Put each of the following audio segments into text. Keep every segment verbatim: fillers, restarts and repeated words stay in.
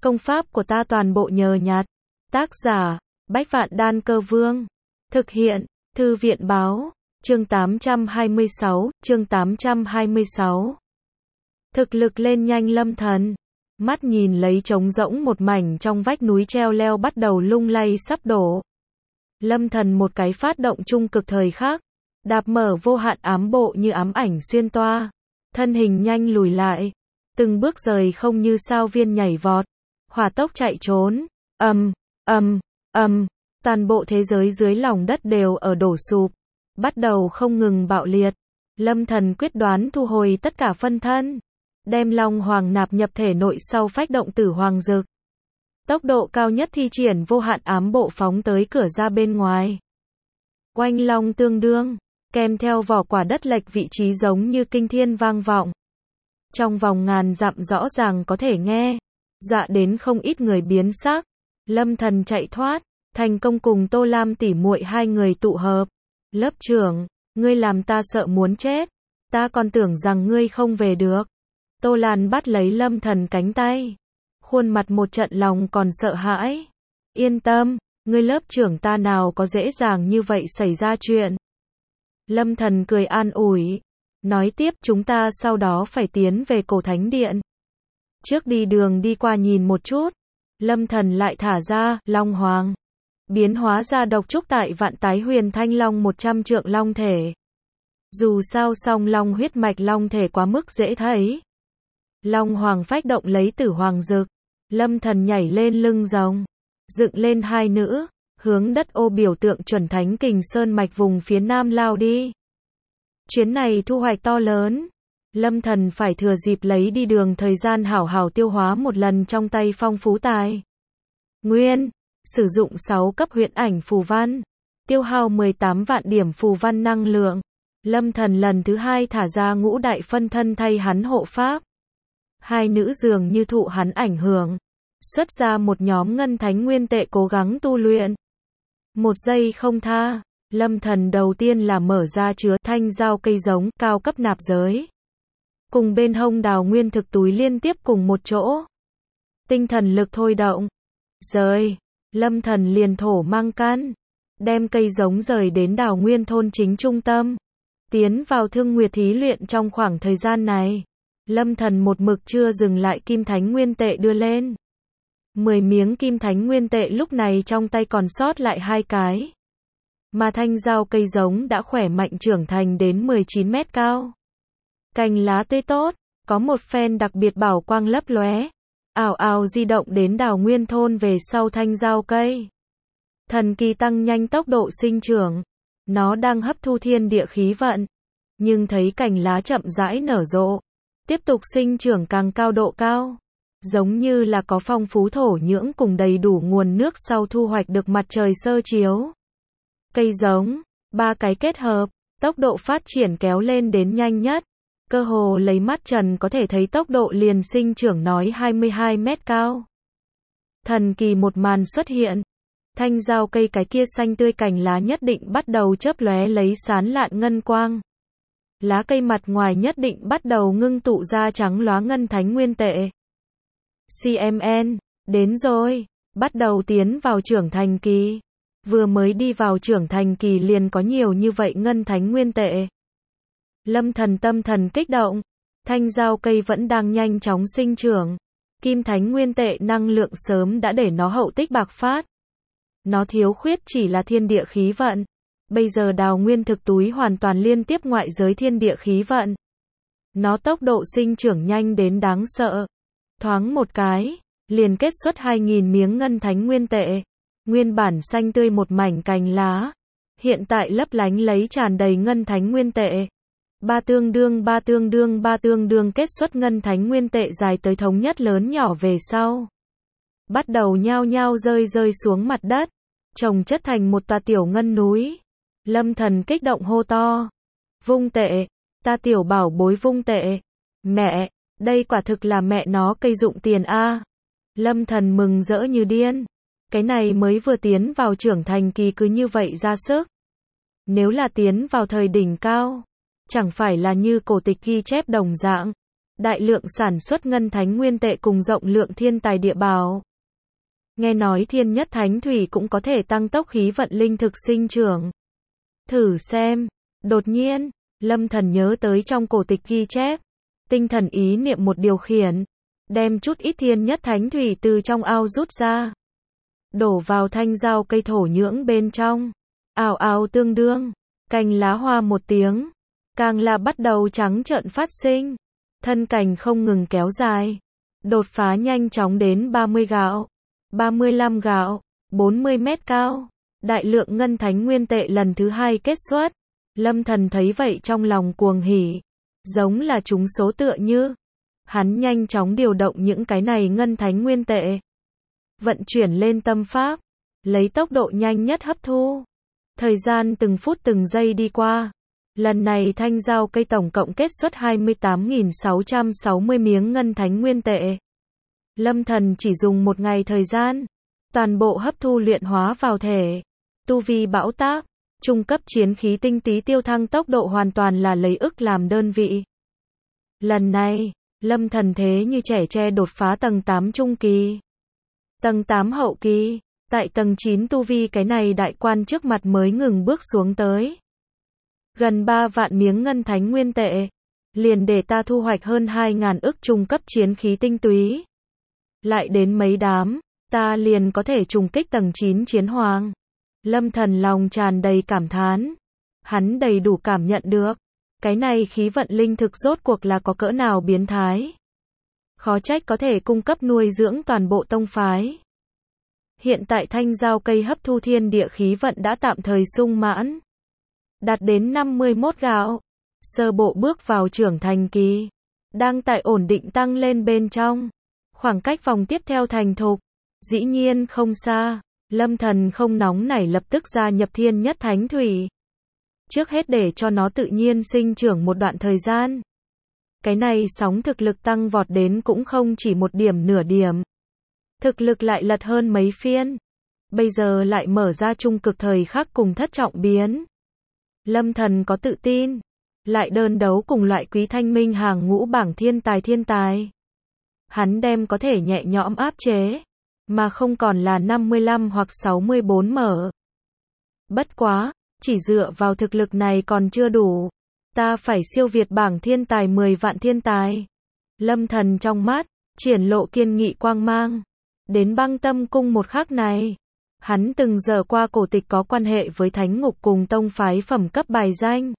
Công pháp của ta toàn bộ nhờ nhặt. Tác giả, Bách Vạn Đan Cơ Vương. Thực hiện, Thư viện Báo. Chương tám trăm hai mươi sáu, chương tám trăm hai mươi sáu. Thực lực lên nhanh Lâm Thần. Mắt nhìn lấy trống rỗng một mảnh trong vách núi treo leo bắt đầu lung lay sắp đổ. Lâm Thần một cái phát động trung cực thời khắc. Đạp mở vô hạn ám bộ như ám ảnh xuyên toa. Thân hình nhanh lùi lại. Từng bước rời không như sao viên nhảy vọt. Hỏa tốc chạy trốn. Ầm, ầm, ầm. Toàn bộ thế giới dưới lòng đất đều ở đổ sụp. Bắt đầu không ngừng bạo liệt. Lâm Thần quyết đoán thu hồi tất cả phân thân. Đem Long Hoàng nạp nhập thể nội sau phách động tử hoàng dực. Tốc độ cao nhất thi triển vô hạn ám bộ phóng tới cửa ra bên ngoài. Oanh long tương đương. Kèm theo vỏ quả đất lệch vị trí giống như kinh thiên vang vọng. Trong vòng ngàn dặm rõ ràng có thể nghe. Dọa đến không ít người biến sắc. Lâm Thần chạy thoát. Thành công cùng Tô Lam tỉ muội hai người tụ hợp. Lớp trưởng, ngươi làm ta sợ muốn chết. Ta còn tưởng rằng ngươi không về được. Tô Lan bắt lấy Lâm Thần cánh tay. Khuôn mặt một trận lòng còn sợ hãi. Yên tâm, ngươi lớp trưởng ta nào có dễ dàng như vậy xảy ra chuyện. Lâm Thần cười an ủi. Nói tiếp chúng ta sau đó phải tiến về cổ thánh điện. Trước đi đường đi qua nhìn một chút. Lâm Thần lại thả ra Long Hoàng. Biến hóa ra độc trúc tại vạn tái huyền thanh long một trăm trượng long thể. Dù sao song long huyết mạch long thể quá mức dễ thấy. Long Hoàng phách động lấy tử hoàng dực. Lâm Thần nhảy lên lưng rồng. Dựng lên hai nữ. Hướng đất ô biểu tượng chuẩn thánh kình sơn mạch vùng phía nam lao đi. Chuyến này thu hoạch to lớn. Lâm Thần phải thừa dịp lấy đi đường thời gian hảo hảo tiêu hóa một lần trong tay phong phú tài nguyên. Sử dụng sáu cấp huyễn ảnh phù văn. Tiêu hao mười tám vạn điểm phù văn năng lượng. Lâm Thần lần thứ hai thả ra ngũ đại phân thân thay hắn hộ pháp. Hai nữ dường như thụ hắn ảnh hưởng. Xuất ra một nhóm ngân thánh nguyên tệ cố gắng tu luyện. Một giây không tha. Lâm Thần đầu tiên là mở ra chứa thanh dao cây giống cao cấp nạp giới. Cùng bên hông đào nguyên thực túi liên tiếp cùng một chỗ. Tinh thần lực thôi động. Rời. Lâm Thần liền thổ mang căn. Đem cây giống rời đến đào nguyên thôn chính trung tâm. Tiến vào thương nguyệt thí luyện trong khoảng thời gian này. Lâm Thần một mực chưa dừng lại kim thánh nguyên tệ đưa lên. mười miếng kim thánh nguyên tệ lúc này trong tay còn sót lại hai cái. Mà thanh dao cây giống đã khỏe mạnh trưởng thành đến mười chín mét cao. Cành lá tươi tốt, có một phen đặc biệt bảo quang lấp lóe. Ảo ảo di động đến đào nguyên thôn về sau thanh dao cây. Thần kỳ tăng nhanh tốc độ sinh trưởng. Nó đang hấp thu thiên địa khí vận. Nhưng thấy cành lá chậm rãi nở rộ. Tiếp tục sinh trưởng càng cao độ cao. Giống như là có phong phú thổ nhưỡng cùng đầy đủ nguồn nước sau thu hoạch được mặt trời sơ chiếu. Cây giống, ba cái kết hợp, tốc độ phát triển kéo lên đến nhanh nhất. Cơ hồ lấy mắt trần có thể thấy tốc độ liền sinh trưởng nói hai mươi hai mét cao. Thần kỳ một màn xuất hiện. Thanh dao cây cái kia xanh tươi cành lá nhất định bắt đầu chớp lóe lấy sán lạn ngân quang. Lá cây mặt ngoài nhất định bắt đầu ngưng tụ ra trắng lóa ngân thánh nguyên tệ. xê em en, đến rồi, bắt đầu tiến vào trưởng thành kỳ. Vừa mới đi vào trưởng thành kỳ liền có nhiều như vậy ngân thánh nguyên tệ. Lâm Thần tâm thần kích động. Thanh dao cây vẫn đang nhanh chóng sinh trưởng. Kim thánh nguyên tệ năng lượng sớm đã để nó hậu tích bạc phát. Nó thiếu khuyết chỉ là thiên địa khí vận. Bây giờ đào nguyên thực túi hoàn toàn liên tiếp ngoại giới thiên địa khí vận. Nó tốc độ sinh trưởng nhanh đến đáng sợ. Thoáng một cái, liền kết xuất hai nghìn miếng ngân thánh nguyên tệ. Nguyên bản xanh tươi một mảnh cành lá. Hiện tại lấp lánh lấy tràn đầy ngân thánh nguyên tệ. Ba tương đương ba tương đương ba tương đương kết xuất ngân thánh nguyên tệ dài tới thống nhất lớn nhỏ về sau. Bắt đầu nhao nhao rơi rơi xuống mặt đất. Chồng chất thành một tòa tiểu ngân núi. Lâm Thần kích động hô to. Vung tệ. Ta tiểu bảo bối vung tệ. Mẹ, đây quả thực là mẹ nó cây dụng tiền a. Lâm Thần mừng rỡ như điên. Cái này mới vừa tiến vào trưởng thành kỳ cứ như vậy ra sức. Nếu là tiến vào thời đỉnh cao. Chẳng phải là như cổ tịch ghi chép đồng dạng. đại lượng sản xuất ngân thánh nguyên tệ cùng rộng lượng thiên tài địa bảo. Nghe nói thiên nhất thánh thủy cũng có thể tăng tốc khí vận linh thực sinh trưởng. Thử xem. Đột nhiên, Lâm Thần nhớ tới trong cổ tịch ghi chép. Tinh thần ý niệm một điều khiển. Đem chút ít thiên nhất thánh thủy từ trong ao rút ra. Đổ vào thanh dao cây thổ nhưỡng bên trong. Ào ào tương đương. Cành lá hoa một tiếng. Càng là bắt đầu trắng trợn phát sinh. Thân cành không ngừng kéo dài. Đột phá nhanh chóng đến ba mươi gạo. ba mươi lăm gạo. bốn mươi mét cao. Đại lượng ngân thánh nguyên tệ lần thứ hai kết xuất. Lâm Thần thấy vậy trong lòng cuồng hỉ. Giống là trúng số tựa như. Hắn nhanh chóng điều động những cái này ngân thánh nguyên tệ. Vận chuyển lên tâm pháp. Lấy tốc độ nhanh nhất hấp thu. Thời gian từng phút từng giây đi qua. Lần này thanh dao cây tổng cộng kết xuất hai mươi tám nghìn sáu trăm sáu mươi miếng ngân thánh nguyên tệ. Lâm Thần chỉ dùng một ngày thời gian. Toàn bộ hấp thu luyện hóa vào thể. Tu vi bão táp. Trung cấp chiến khí tinh tí tiêu thăng tốc độ hoàn toàn là lấy ức làm đơn vị. Lần này, Lâm Thần thế như trẻ tre đột phá tầng tám trung kỳ. Tầng tám hậu kỳ. Tại tầng chín tu vi cái này đại quan trước mặt mới ngừng bước xuống tới. Gần ba vạn miếng ngân thánh nguyên tệ. Liền để ta thu hoạch hơn hai ngàn ức trung cấp chiến khí tinh túy. Lại đến mấy đám, ta liền có thể trùng kích tầng chín chiến hoàng. Lâm Thần lòng tràn đầy cảm thán. Hắn đầy đủ cảm nhận được. Cái này khí vận linh thực rốt cuộc là có cỡ nào biến thái. Khó trách có thể cung cấp nuôi dưỡng toàn bộ tông phái. Hiện tại thanh dao cây hấp thu thiên địa khí vận đã tạm thời sung mãn. Đạt đến năm mươi mốt gạo. Sơ bộ bước vào trưởng thành kỳ. Đang tại ổn định tăng lên bên trong. Khoảng cách vòng tiếp theo thành thục. Dĩ nhiên không xa. Lâm Thần không nóng nảy lập tức gia nhập thiên nhất thánh thủy. Trước hết để cho nó tự nhiên sinh trưởng một đoạn thời gian. Cái này sóng thực lực tăng vọt đến cũng không chỉ một điểm nửa điểm. Thực lực lại lật hơn mấy phiên. Bây giờ lại mở ra trung cực thời khắc cùng thất trọng biến. Lâm Thần có tự tin. Lại đơn đấu cùng loại quý thanh minh hàng ngũ bảng thiên tài thiên tài. Hắn đem có thể nhẹ nhõm áp chế. Mà không còn là năm mươi lăm hoặc sáu mươi bốn mở. Bất quá, chỉ dựa vào thực lực này còn chưa đủ. Ta phải siêu việt bảng thiên tài mười vạn thiên tài. Lâm Thần trong mắt, triển lộ kiên nghị quang mang. Đến băng tâm cung một khắc này. Hắn từng giờ qua cổ tịch có quan hệ với thánh ngục cùng tông phái phẩm cấp bài danh.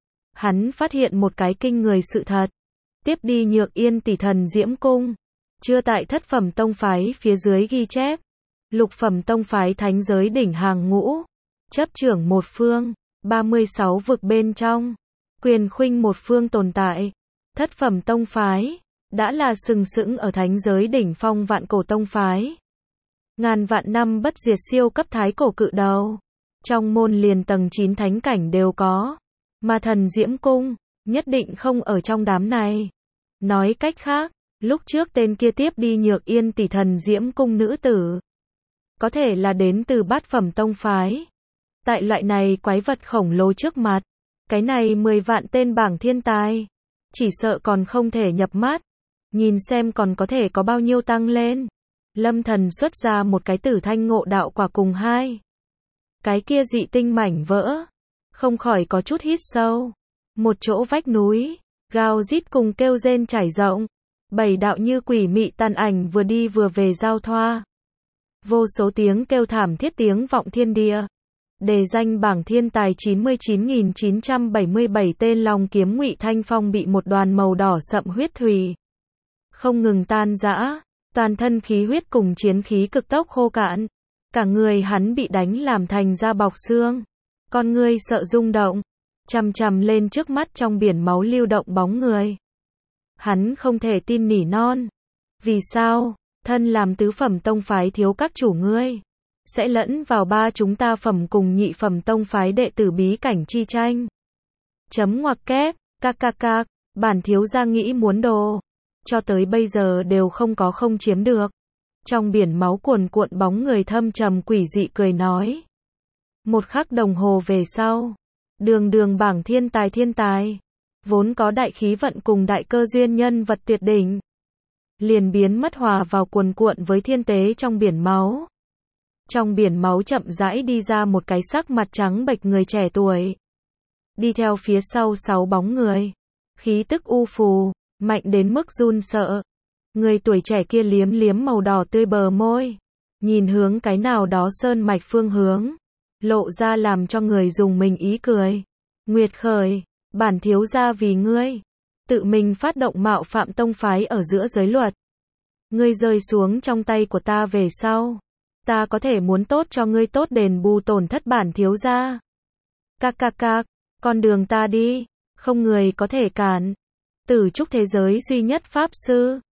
Hắn phát hiện một cái kinh người sự thật. Tiếp đi Nhược Yên tỷ thần Diễm Cung. Chưa tại thất phẩm tông phái phía dưới ghi chép. Lục phẩm tông phái thánh giới đỉnh hàng ngũ. Chấp trưởng một phương. ba mươi sáu vực bên trong. Quyền khuynh một phương tồn tại. Thất phẩm tông phái. Đã là sừng sững ở thánh giới đỉnh phong vạn cổ tông phái. Ngàn vạn năm bất diệt siêu cấp thái cổ cự đầu. Trong môn liền tầng chín thánh cảnh đều có. Mà thần Diễm Cung. Nhất định không ở trong đám này. Nói cách khác. Lúc trước tên kia tiếp đi Nhược Yên tỷ thần Diễm Cung nữ tử. Có thể là đến từ bát phẩm tông phái. Tại loại này quái vật khổng lồ trước mặt. Cái này mười vạn tên bảng thiên tài. Chỉ sợ còn không thể nhập mắt. Nhìn xem còn có thể có bao nhiêu tăng lên. Lâm Thần xuất ra một cái tử thanh ngộ đạo quả cùng hai. Cái kia dị tinh mảnh vỡ. Không khỏi có chút hít sâu. Một chỗ vách núi. Gào rít cùng kêu rên trải rộng. Bảy đạo như quỷ mị tàn ảnh vừa đi vừa về giao thoa. Vô số tiếng kêu thảm thiết tiếng vọng thiên địa. Đề danh bảng thiên tài chín mươi chín nghìn chín trăm bảy mươi bảy tên long kiếm Ngụy Thanh Phong bị một đoàn màu đỏ sậm huyết thủy. Không ngừng tan rã. Toàn thân khí huyết cùng chiến khí cực tốc khô cạn. Cả người hắn bị đánh làm thành da bọc xương. Con người sợ rung động. Chằm chằm lên trước mắt trong biển máu lưu động bóng người. Hắn không thể tin nỉ non. Vì sao, thân làm tứ phẩm tông phái thiếu các chủ ngươi, sẽ lẫn vào ba chúng ta phẩm cùng nhị phẩm tông phái đệ tử bí cảnh chi tranh. Chấm ngoặc kép, các các các, bản thiếu gia nghĩ muốn đồ. Cho tới bây giờ đều không có không chiếm được. Trong biển máu cuồn cuộn bóng người thâm trầm quỷ dị cười nói. Một khắc đồng hồ về sau. Đường đường bảng thiên tài thiên tài. vốn có đại khí vận cùng đại cơ duyên nhân vật tuyệt đỉnh, liền biến mất hòa vào cuồn cuộn với thiên tế trong biển máu. Trong biển máu chậm rãi đi ra một cái sắc mặt trắng bệch người trẻ tuổi. Đi theo phía sau sáu bóng người. Khí tức u phù, mạnh đến mức run sợ. Người tuổi trẻ kia liếm liếm màu đỏ tươi bờ môi. Nhìn hướng cái nào đó sơn mạch phương hướng. Lộ ra làm cho người dùng mình ý cười. Nguyệt Khởi, bản thiếu gia vì ngươi. Tự mình phát động mạo phạm tông phái ở giữa giới luật. Ngươi rơi xuống trong tay của ta về sau. Ta có thể muốn tốt cho ngươi tốt đền bù tổn thất bản thiếu gia. Các các các, con đường ta đi, không người có thể cản. Tử trúc thế giới duy nhất pháp sư.